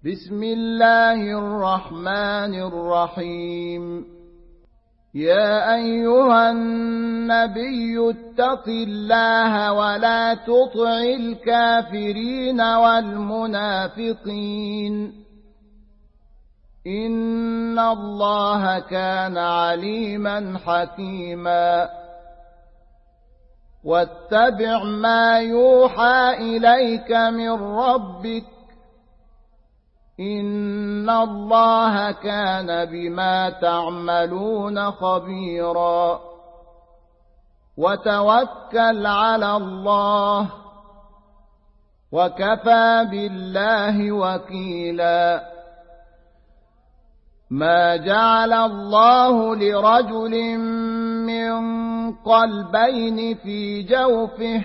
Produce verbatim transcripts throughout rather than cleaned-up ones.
بسم الله الرحمن الرحيم. يا أيها النبي اتق الله ولا تطع الكافرين والمنافقين، إن الله كان عليما حكيما. واتبع ما يوحى إليك من ربك، إن الله كان بما تعملون خبيرا. وتوكل على الله، وكفى بالله وكيلا. ما جعل الله لرجل من قلبين في جوفه،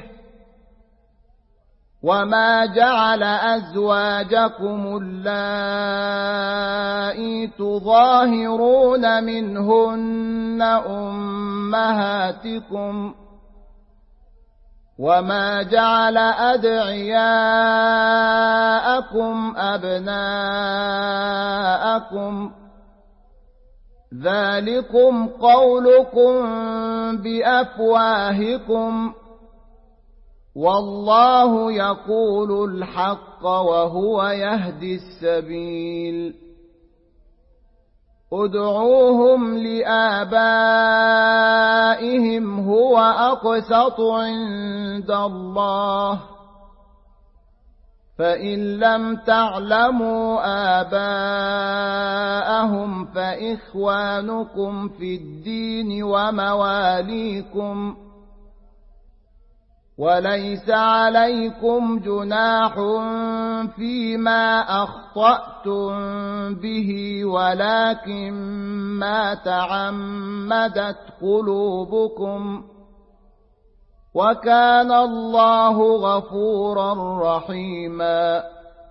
وما جعل أزواجكم اللائي تظاهرون منهن أمهاتكم، وما جعل أدعياءكم أبناءكم، ذلكم قولكم بأفواهكم، والله يقول الحق وهو يهدي السبيل. ادعوهم لآبائهم هو أقسط عند الله، فإن لم تعلموا آباءهم فإخوانكم في الدين ومواليكم، وليس عليكم جناح فيما أخطأتم به، ولكن ما تعمدت قلوبكم، وكان الله غفورا رحيما.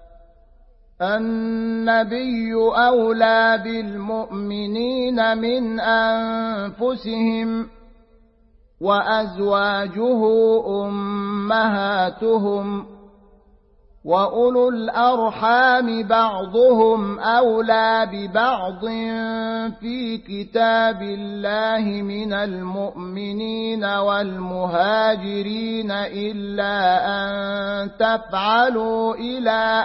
النبي أولى بالمؤمنين من أنفسهم، وأزواجه أمهاتهم، وأولو الأرحام بعضهم أولى ببعض في كتاب الله من المؤمنين والمهاجرين، إلا أن تفعلوا إلى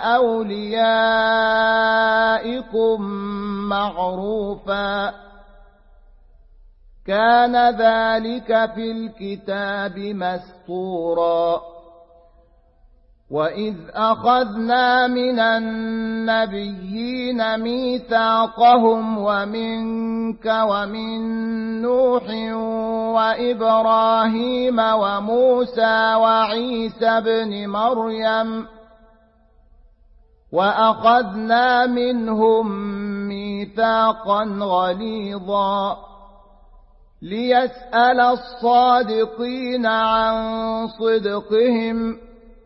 أوليائكم معروفا، كان ذلك في الكتاب مسطورا. وإذ أخذنا من النبيين ميثاقهم ومنك ومن نوح وإبراهيم وموسى وعيسى بن مريم، وأخذنا منهم ميثاقا غليظا، ليسأل الصادقين عن صدقهم،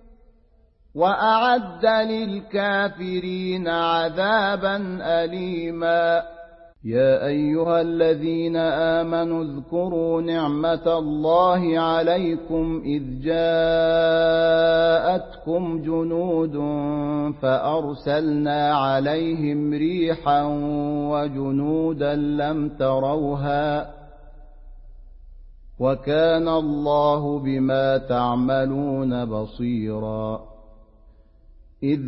وأعد للكافرين عذابا أليما. يا أيها الذين آمنوا اذكروا نعمة الله عليكم إذ جاءتكم جنود فأرسلنا عليهم ريحا وجنودا لم تروها، وكان الله بما تعملون بصيرا. إذ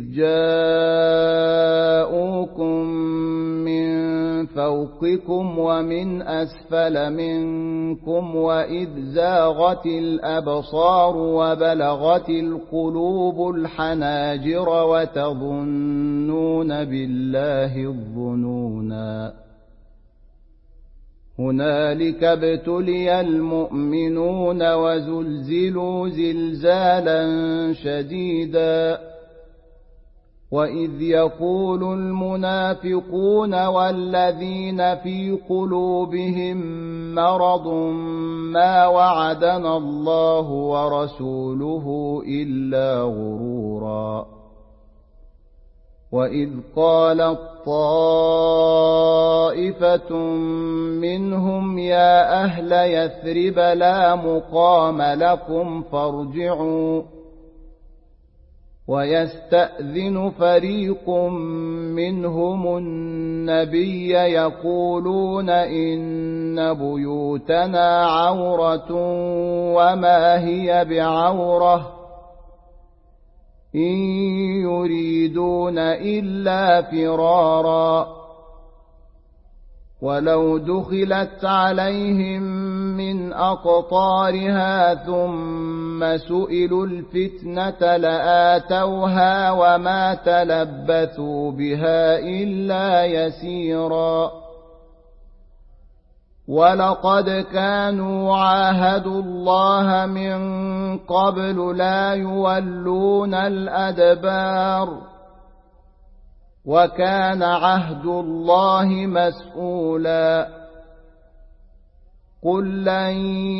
جاءوكم من فوقكم ومن أسفل منكم، وإذ زاغت الأبصار وبلغت القلوب الحناجر وتظنون بالله الظنونا. هنالك ابتلي المؤمنون وزلزلوا زلزالا شديدا. وإذ يقول المنافقون والذين في قلوبهم مرض ما وعدنا الله ورسوله إلا غرورا. وإذ قالت طائفة منهم يا أهل يثرب لا مقام لكم فارجعوا ويستأذن فريق منهم النبي يقولون إن بيوتنا عورة وما هي بعورة إن يريدون إلا فرارا ولو دخلت عليهم من أقطارها ثم سئلوا الفتنة لآتوها وما تلبثوا بها إلا يسيرا ولقد كانوا عاهدوا الله من قبل لا يولون الأدبار وكان عهد الله مسؤولا قل لن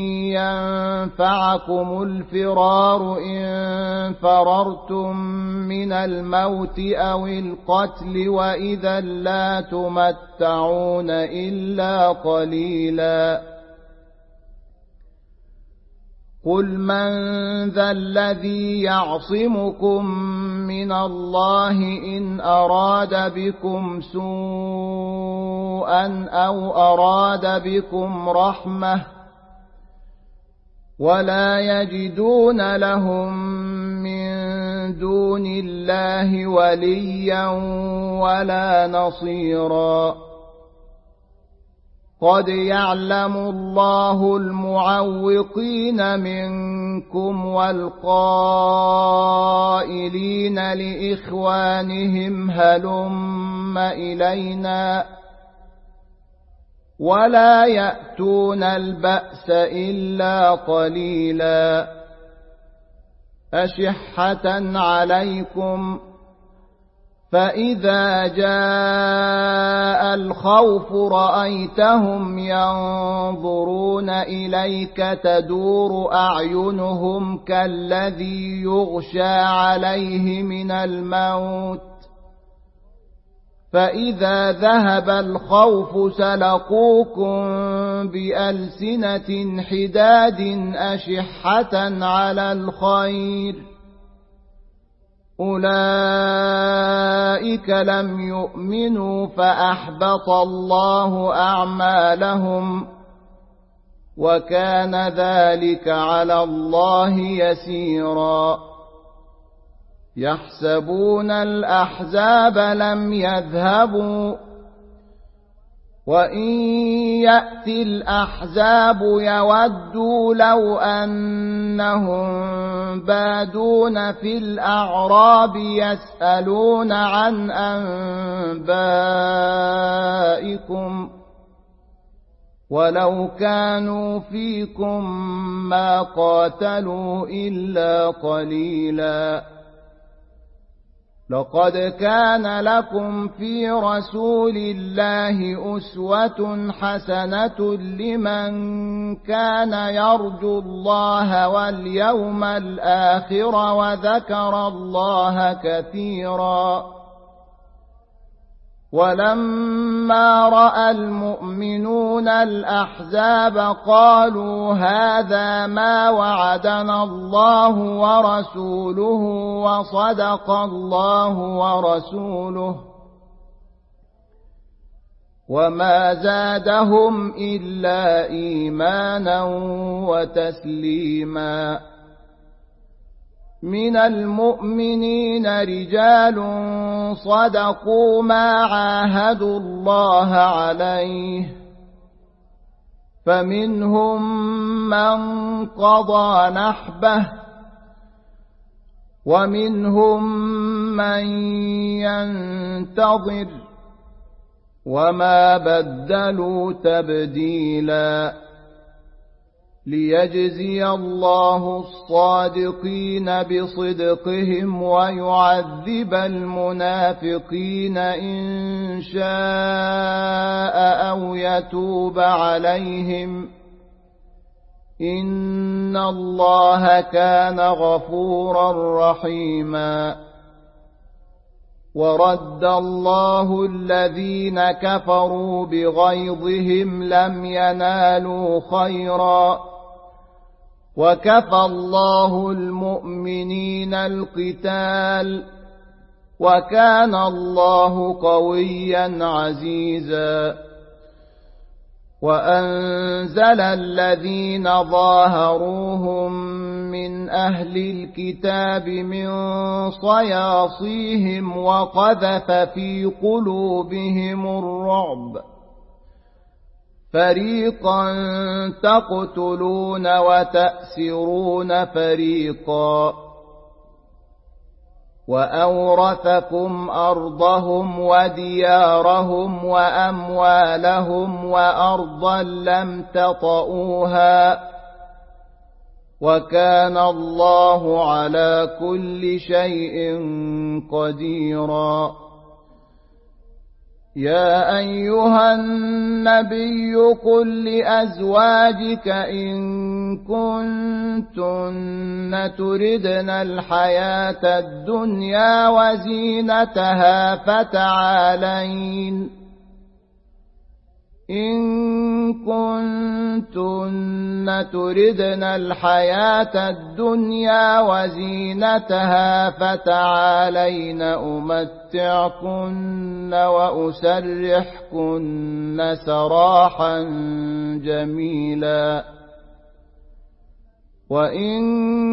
ينفعكم الفرار إن فررتم من الموت أو القتل وإذا لا تمتعون إلا قليلا قل من ذا الذي يعصمكم من الله إن أراد بكم سوءا أو أراد بكم رحمة ولا يجدون لهم من دون الله وليا ولا نصيرا قد يعلم الله المعوقين منكم والقائلين لإخوانهم هلم إلينا ولا يأتون البأس إلا قليلا أشحة عليكم فإذا جاء الخوف رأيتهم ينظرون إليك تدور أعينهم كالذي يغشى عليه من الموت فإذا ذهب الخوف سلقوكم بألسنة حداد أشحة على الخير أولئك لم يؤمنوا فأحبط الله أعمالهم وكان ذلك على الله يسيرا يحسبون الأحزاب لم يذهبوا وإن يأتي الأحزاب يودوا لو أنهم بادون في الأعراب يسألون عن أنبائكم ولو كانوا فيكم ما قاتلوا إلا قليلا لقد كان لكم في رسول الله أسوة حسنة لمن كان يرجو الله واليوم الآخر وذكر الله كثيرا ولما رأى المؤمنون الأحزاب قالوا هذا ما وعدنا الله ورسوله وصدق الله ورسوله وما زادهم إلا إيمانا وتسليما من المؤمنين رجال صدقوا ما عاهدوا الله عليه فمنهم من قضى نحبه ومنهم من ينتظر وما بدلوا تبديلا ليجزي الله الصادقين بصدقهم ويعذب المنافقين إن شاء أو يتوب عليهم إن الله كان غفورا رحيما ورد الله الذين كفروا بغيظهم لم ينالوا خيرا وكفى الله المؤمنين القتال وكان الله قويا عزيزا وأنزل الذين ظاهروهم من أهل الكتاب من صياصيهم وقذف في قلوبهم الرعب فريقا تقتلون وتأسرون فريقا وأورثكم أرضهم وديارهم وأموالهم وأرضا لم تطئوها وكان الله على كل شيء قديرا يا أيها النبي قل لأزواجك إن كنتن تردن الحياة الدنيا وزينتها فتعالين إن كنتن تردن الحياة الدنيا وزينتها فتعالين أمتعكن وأسرحكن سراحا جميلا وإن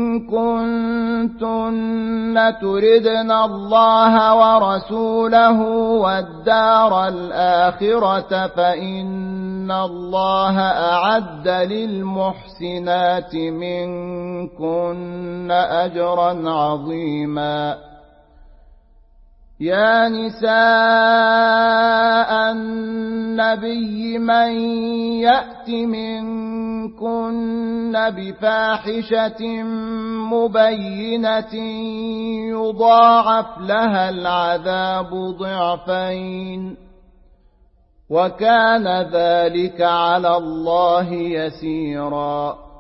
كنتن تردن الله ورسوله والدار الآخرة فإن الله أعد للمحسنات منكن أجرا عظيما يا نساء النبي من يأت منكن بفاحشة مبينة يضاعف لها العذاب ضعفين وكان ذلك على الله يسيرا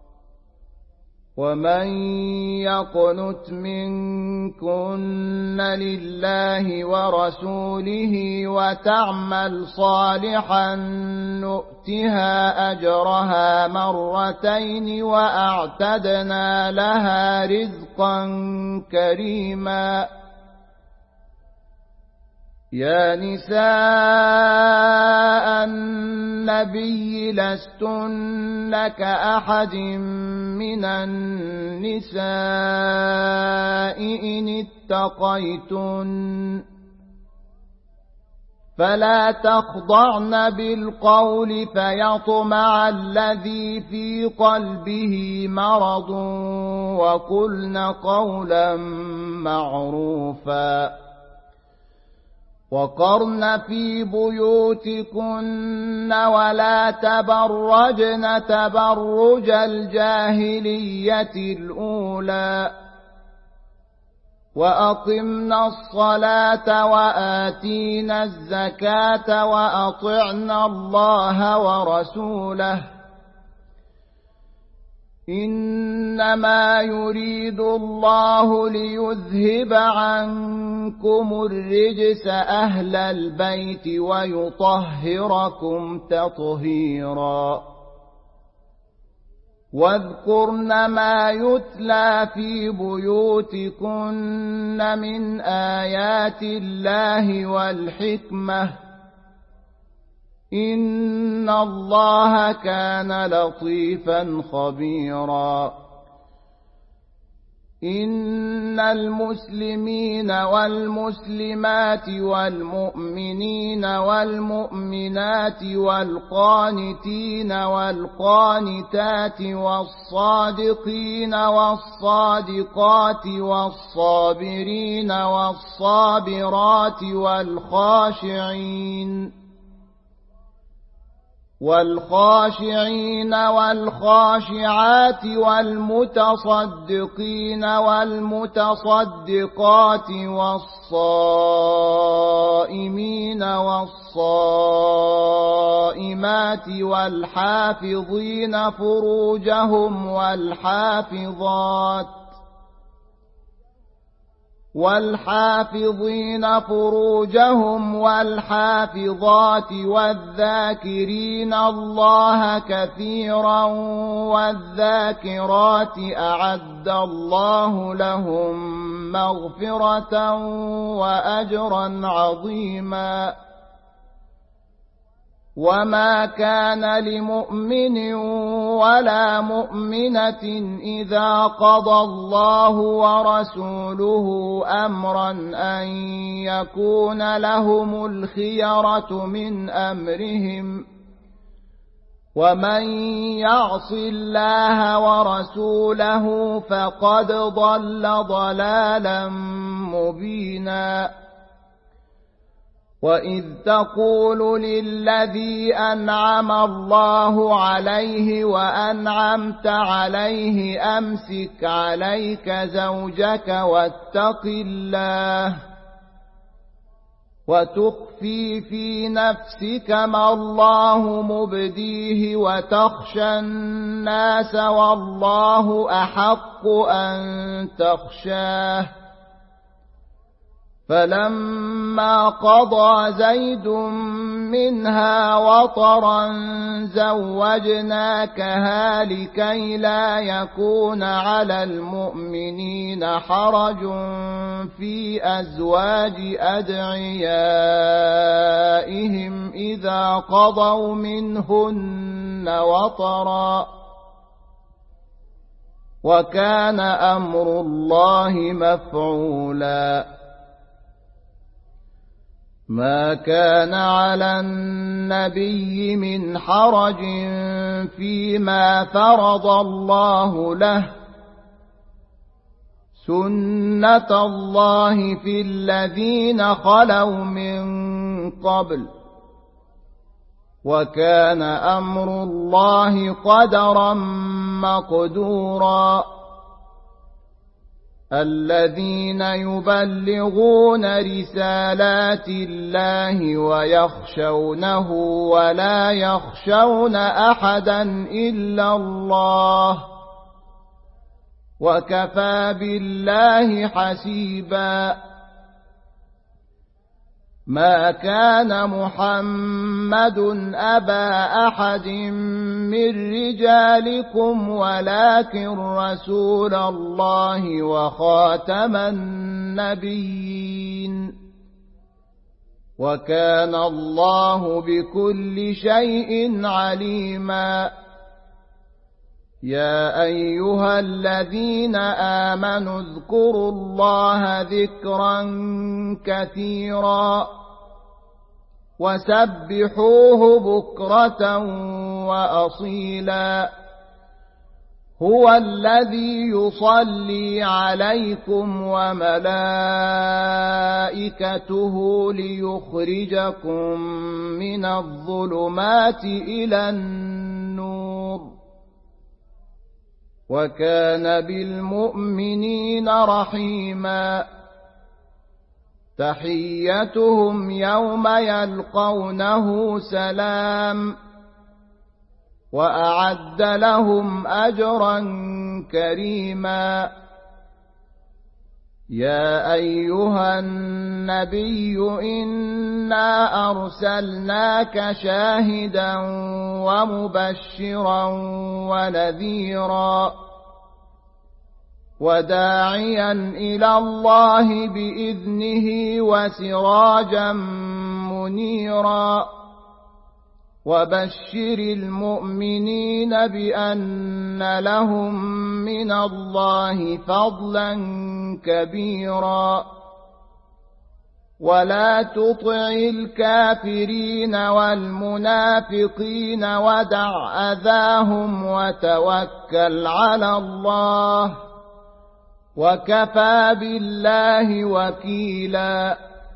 ومن يقنت منكن لله ورسوله وتعمل صالحا نؤتها أجرها مرتين وأعتدنا لها رزقا كريما يا نساء النبي لستن كأحد من النساء إن اتقيتن فلا تخضعن بالقول فيطمع الذي في قلبه مرض وقلن قولا معروفا وقرن في بيوتكن ولا تبرجن تبرج الجاهلية الأولى وأقمنا الصلاة وآتينا الزكاة وأطعنا الله ورسوله إنما يريد الله ليذهب عنكم الرجس أهل البيت ويطهركم تطهيرا واذكرن ما يتلى في بيوتكن من آيات الله والحكمة إن الله كان لطيفا خبيرا إن المسلمين والمسلمات والمؤمنين والمؤمنات والقانتين والقانتات والصادقين والصادقات والصابرين والصابرات والخاشعين والخاشعين والخاشعات والمتصدقين والمتصدقات والصائمين والصائمات والحافظين فروجهم والحافظات والحافظين فروجهم والحافظات والذاكرين الله كثيرا والذاكرات أعد الله لهم مغفرة وأجرا عظيما. وما كان لمؤمن ولا مؤمنة إذا قضى الله ورسوله أمرا أن يكون لهم الخيرة من أمرهم ومن يعص الله ورسوله فقد ضل ضلالا مبينا. وإذ تقول للذي أنعم الله عليه وأنعمت عليه أمسك عليك زوجك واتق الله وتخفي في نفسك ما الله مبديه وتخشى الناس والله أحق أن تخشاه. فلما قضى زيد منها وطرا زوجناكها لكي لا يكون على المؤمنين حرج في أزواج أدعيائهم إذا قضوا منهن وطرا وكان أمر الله مفعولا. ما كان على النبي من حرج فيما فرض الله له سنة الله في الذين خلوا من قبل وكان أمر الله قدرا مقدورا. الذين يبلغون رسالات الله ويخشونه ولا يخشون أحدا إلا الله وكفى بالله حسيبا. ما كان محمد أبا أحد من رجالكم ولكن رسول الله وخاتم النبيين وكان الله بكل شيء عليما. يا أيها الذين آمنوا اذكروا الله ذكرا كثيرا وسبحوه بكرة وأصيلا. هو الذي يصلي عليكم وملائكته ليخرجكم من الظلمات إلى النور وكان بالمؤمنين رحيما. تحيتهم يوم يلقونه سلام وأعد لهم أجرا كريما. يا أيها النبي إنا أرسلناك شاهدا ومبشرا ونذيرا وداعيا إلى الله بإذنه وسراجا منيرا. وبشر المؤمنين بأن لهم من الله فضلا كبيرا. ولا تطع الكافرين والمنافقين ودع أذاهم وتوكل على الله وكفى بالله وكيلا.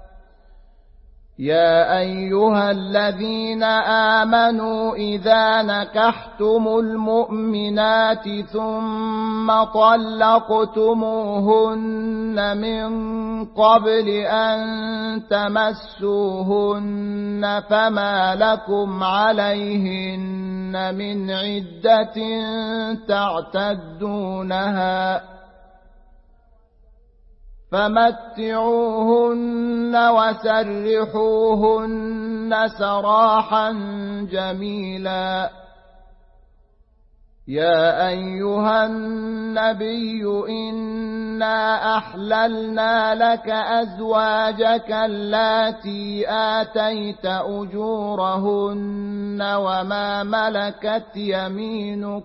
يا أيها الذين آمنوا إذا نكحتم المؤمنات ثم طلقتموهن من قبل أن تمسوهن فما لكم عليهن من عدة تعتدونها فمتعوهن وسرحوهن سراحا جميلا. يا أيها النبي إنا أحللنا لك أزواجك اللاتي آتيت أجورهن وما ملكت يمينك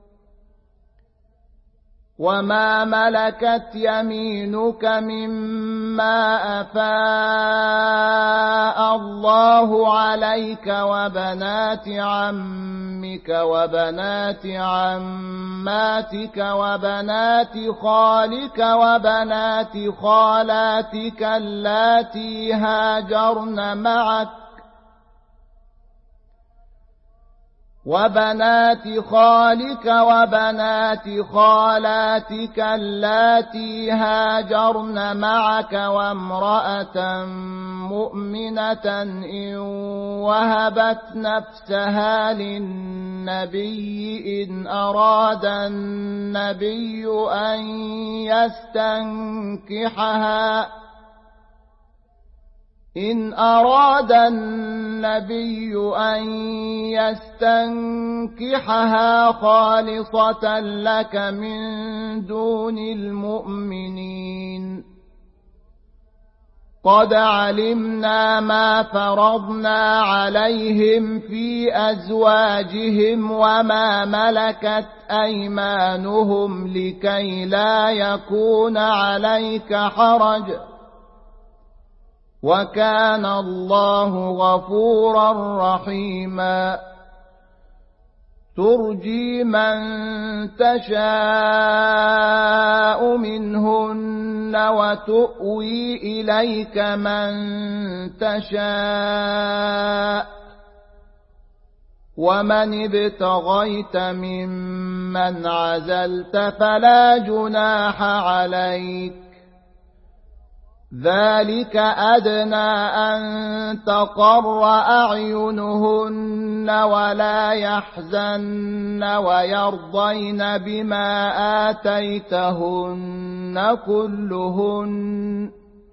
وما ملكت يمينك مما أفاء الله عليك وبنات عمك وبنات عماتك وبنات خالك وبنات خالاتك اللاتي هاجرن معك وبنات خالك وبنات خالاتك اللاتي هاجرن معك وامرأة مؤمنة إن وهبت نفسها للنبي إن أراد النبي أن يستنكحها إن أراد النبي أن يستنكحها خالصة لك من دون المؤمنين. قد علمنا ما فرضنا عليهم في أزواجهم وما ملكت أيمانهم لكي لا يكون عليك حرج وكان الله غفورا رحيما. ترجي من تشاء منهن وتؤوي إليك من تشاء ومن ابتغيت ممن عزلت فلا جناح عليك ذلك أدنى أن تقر أعينهن ولا يحزن ويرضين بما آتيتهن كلهن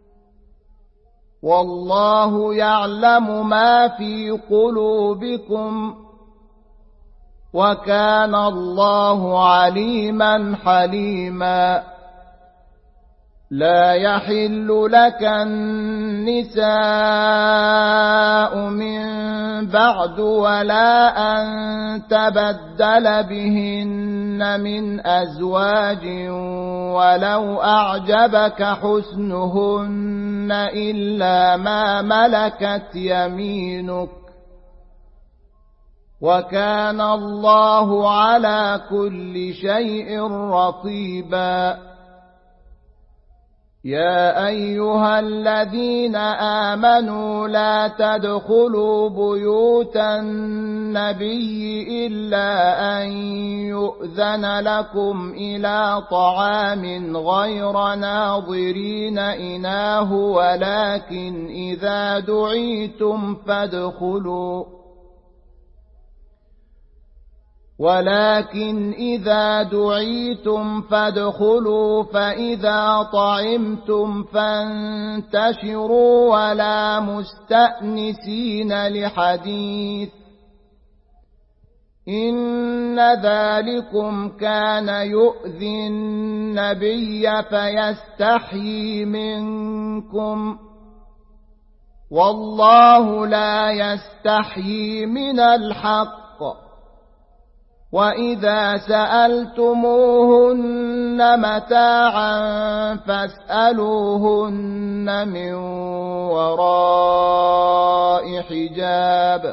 والله يعلم ما في قلوبكم وكان الله عليما حليما. لا يحل لك النساء من بعد ولا أن تبدل بهن من أزواج ولو أعجبك حسنهن إلا ما ملكت يمينك وكان الله على كل شيء رقيبا. يا أيها الذين آمنوا لا تدخلوا بيوت النبي إلا أن يؤذن لكم إلى طعام غير ناظرين إناه ولكن إذا دعيتم فادخلوا ولكن إذا دعيتم فادخلوا فإذا طعمتم فانتشروا ولا مستأنسين لحديث إن ذلكم كان يؤذي النبي فيستحيي منكم والله لا يستحيي من الحق. وإذا سألتموهن متاعا فاسألوهن من وراء حجاب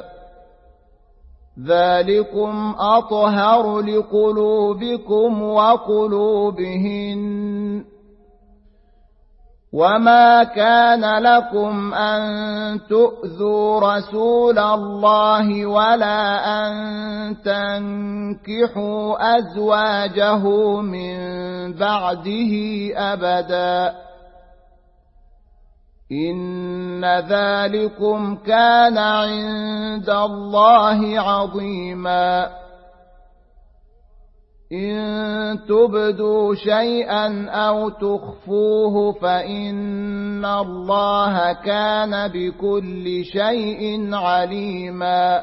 ذلكم أطهر لقلوبكم وقلوبهن. وما كان لكم أن تؤذوا رسول الله ولا أن تنكحوا أزواجه من بعده أبدا إن ذلكم كان عند الله عظيما. إن تبدوا شيئا أو تخفوه فإن الله كان بكل شيء عليما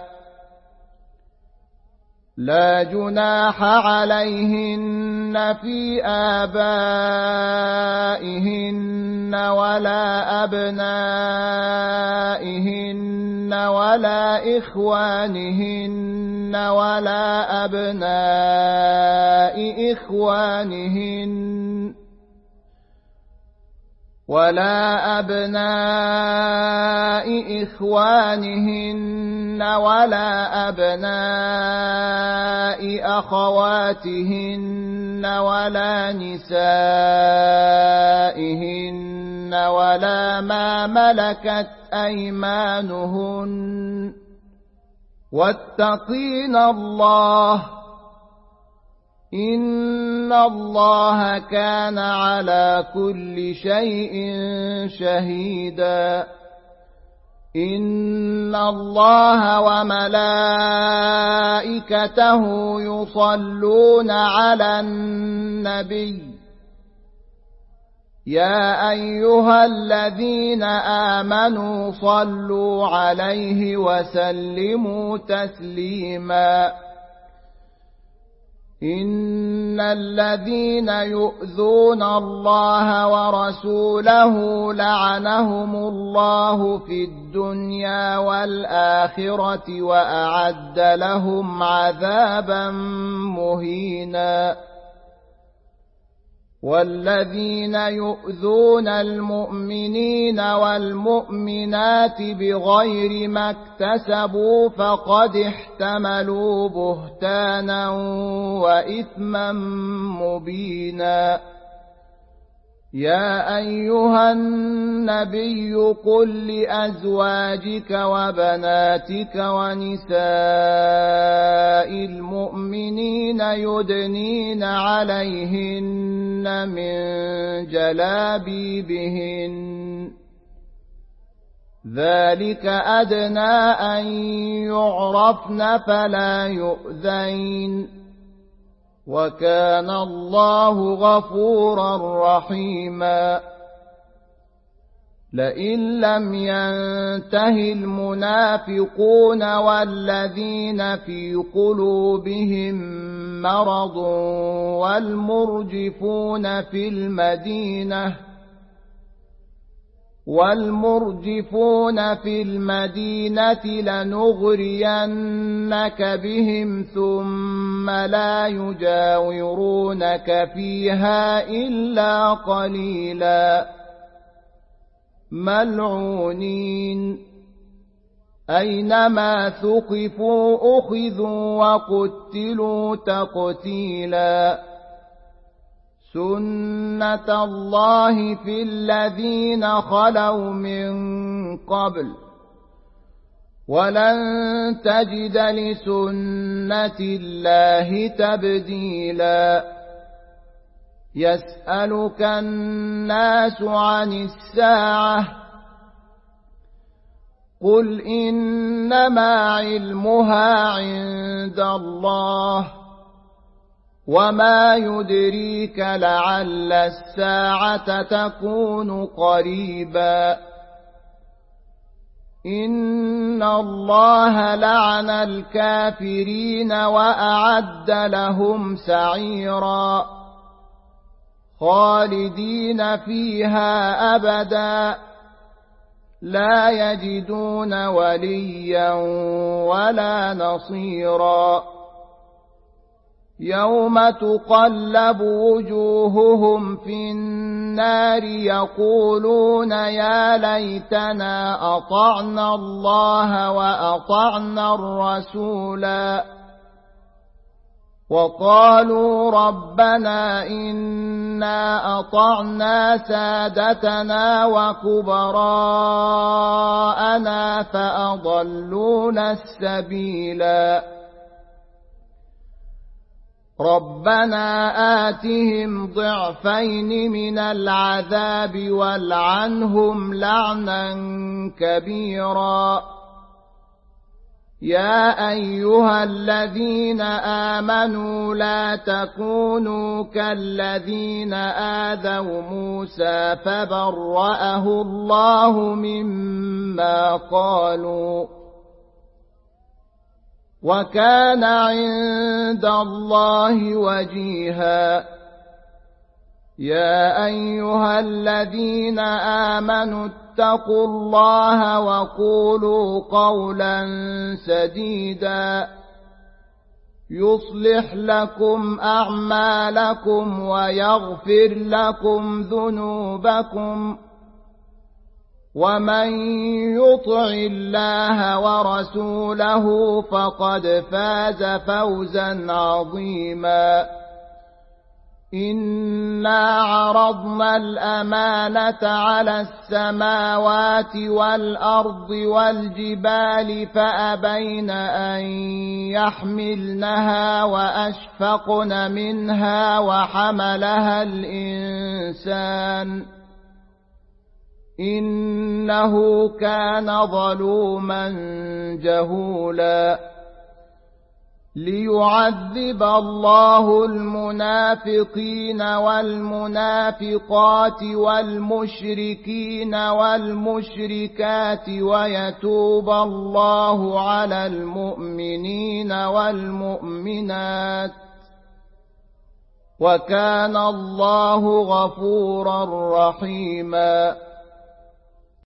لا جناح عليهن في آبائهن ولا أبنائهن ولا إخوانهن ولا أبناء إخوانهن ولا أبناء إخوانهن ولا أبناء أخواتهن ولا نسائهن ولا ما ملكت أيمانهن واتقين الله إن الله كان على كل شيء شهيدا إن الله وملائكته يصلون على النبي يا أيها الذين آمنوا صلوا عليه وسلموا تسليما إن الذين يؤذون الله ورسوله لعنهم الله في الدنيا والآخرة وأعد لهم عذابا مهينا والذين يؤذون المؤمنين والمؤمنات بغير ما اكتسبوا فقد احتملوا بهتانا وإثما مبينا يا أيها النبي قل لأزواجك وبناتك ونساء المؤمنين يدنين عليهن من جلابيبهن ذلك أدنى أن يعرفن فلا يؤذين وكان الله غفورا رحيما لئن لم ينته المنافقون والذين في قلوبهم مرض والمرجفون في المدينة والمرجفون في المدينة لنغرينك بهم ثم لا يجاورونك فيها إلا قليلا ملعونين أينما ثقفوا أخذوا وقتلوا تقتيلا سنة الله في الذين خلوا من قبل ولن تجد لسنة الله تبديلا يسألك الناس عن الساعة قل إنما علمها عند الله وما يدريك لعل الساعة تكون قريبا إن الله لعن الكافرين وأعد لهم سعيرا خالدين فيها أبدا لا يجدون وليا ولا نصيرا يوم تقلب وجوههم في النار يقولون يا ليتنا أطعنا الله وأطعنا الرسولا وقالوا ربنا إنا أطعنا سادتنا وكبراءنا فأضلونا السبيلا ربنا آتهم ضعفين من العذاب والعنهم لعنا كبيرا يا أيها الذين آمنوا لا تكونوا كالذين آذوا موسى فبرأه الله مما قالوا وكان عند الله وجيها يا أيها الذين آمنوا اتقوا الله وقولوا قولا سديدا يصلح لكم أعمالكم ويغفر لكم ذنوبكم ومن يطع الله ورسوله فقد فاز فوزا عظيما إنا عرضنا الأمانة على السماوات والأرض والجبال فأبين أن يحملنها وأشفقن منها وحملها الإنسان إنه كان ظلوما جهولا ليعذب الله المنافقين والمنافقات والمشركين والمشركات ويتوب الله على المؤمنين والمؤمنات وكان الله غفورا رحيما